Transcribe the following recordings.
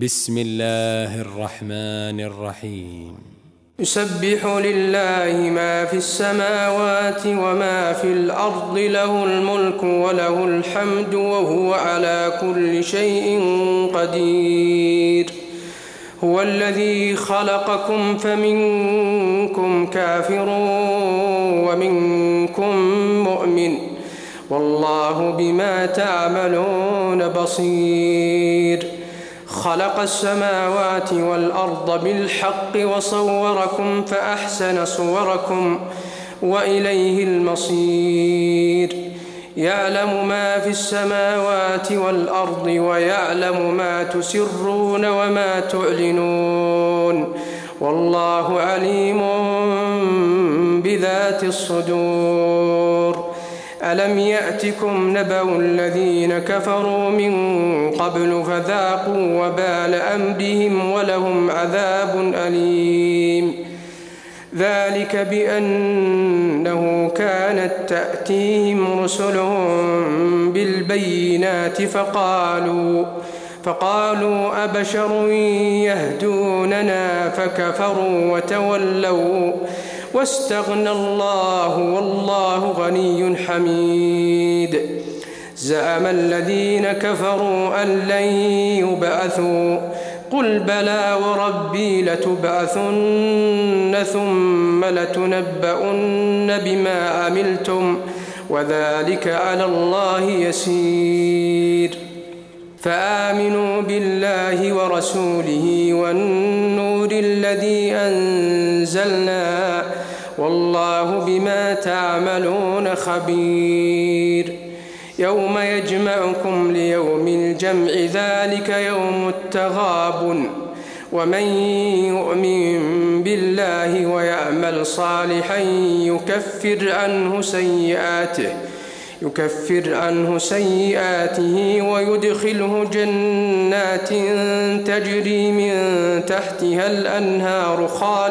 بسم الله الرحمن الرحيم. يسبح لله ما في السماوات وما في الأرض، له الملك وله الحمد وهو على كل شيء قدير. هو الذي خلقكم فمنكم كافر ومنكم مؤمن، والله بما تعملون بصير. خلق السماوات والأرض بالحق وصوركم فأحسن صوركم وإليه المصير. يعلم ما في السماوات والأرض ويعلم ما تسرون وما تعلنون، والله عليم بذات الصدور. ألم يأتكم نبأ الذين كفروا من قبل فذاقوا وبال أمرهم ولهم عذاب أليم. ذلك بأنه كانت تأتيهم رسلهم بالبينات فقالوا أبشر يهدوننا فكفروا وتولوا واستغنى الله والله غني حميد. زعم الذين كفروا أن لن يبعثوا، قل بلى وربي لتبعثن ثم لتنبؤن بما عملتم وذلك على الله يسير. فآمنوا بالله ورسوله والنور الذي أنزلنا، والله بما تعملون خبير. يوم يجمعكم ليوم الجمع، ذلك يوم التغابن. ومن يؤمن بالله ويعمل صالحا يكفر عنه سيئاته ويدخله جنات تجري من تحتها الأنهار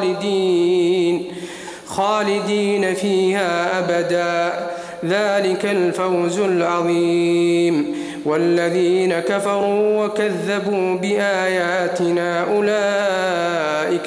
خالدين فيها أبدا، ذلك الفوز العظيم. والذين كفروا وكذبوا بآياتنا أولئك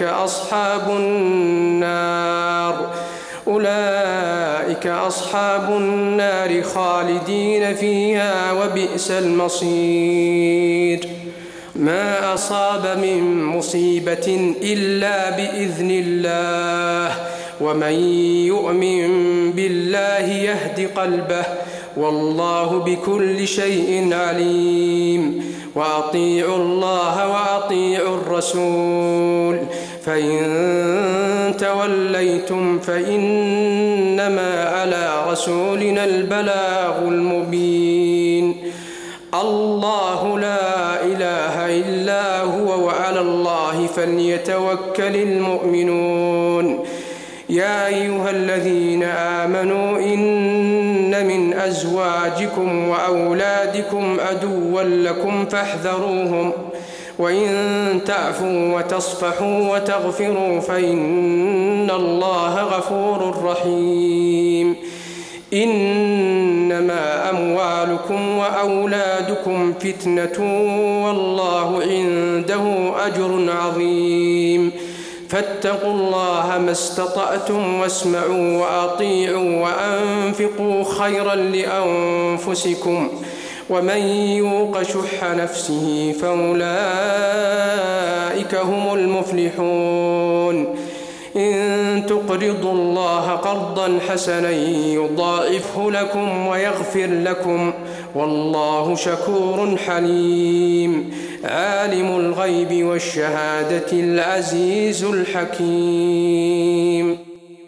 أصحاب النار خالدين فيها وبئس المصير. ما أصاب من مصيبة إلا بإذن الله، ومن يؤمن بالله يهد قلبه، والله بكل شيء عليم. وأطيعوا الله وأطيعوا الرسول، فإن توليتم فإنما على رسولنا البلاغ المبين. الله لا إله إلا هو وعلى الله فليتوكل المؤمنون. يا أيها الذين آمنوا إن من أزواجكم وأولادكم عدوا لكم فاحذروهم، وإن تعفوا وتصفحوا وتغفروا فإن الله غفور رحيم. إنما أموالكم وأولادكم فتنة، والله عنده أجر عظيم. فاتقوا الله ما استطعتم واسمعوا وأطيعوا وأنفقوا خيرا لأنفسكم، ومن يوق شح نفسه فأولئك هم المفلحون. إن تقرضوا الله قرضا حسنا يضاعفه لكم ويغفر لكم، والله شكور حليم. عالم الغيب والشهادة العزيز الحكيم.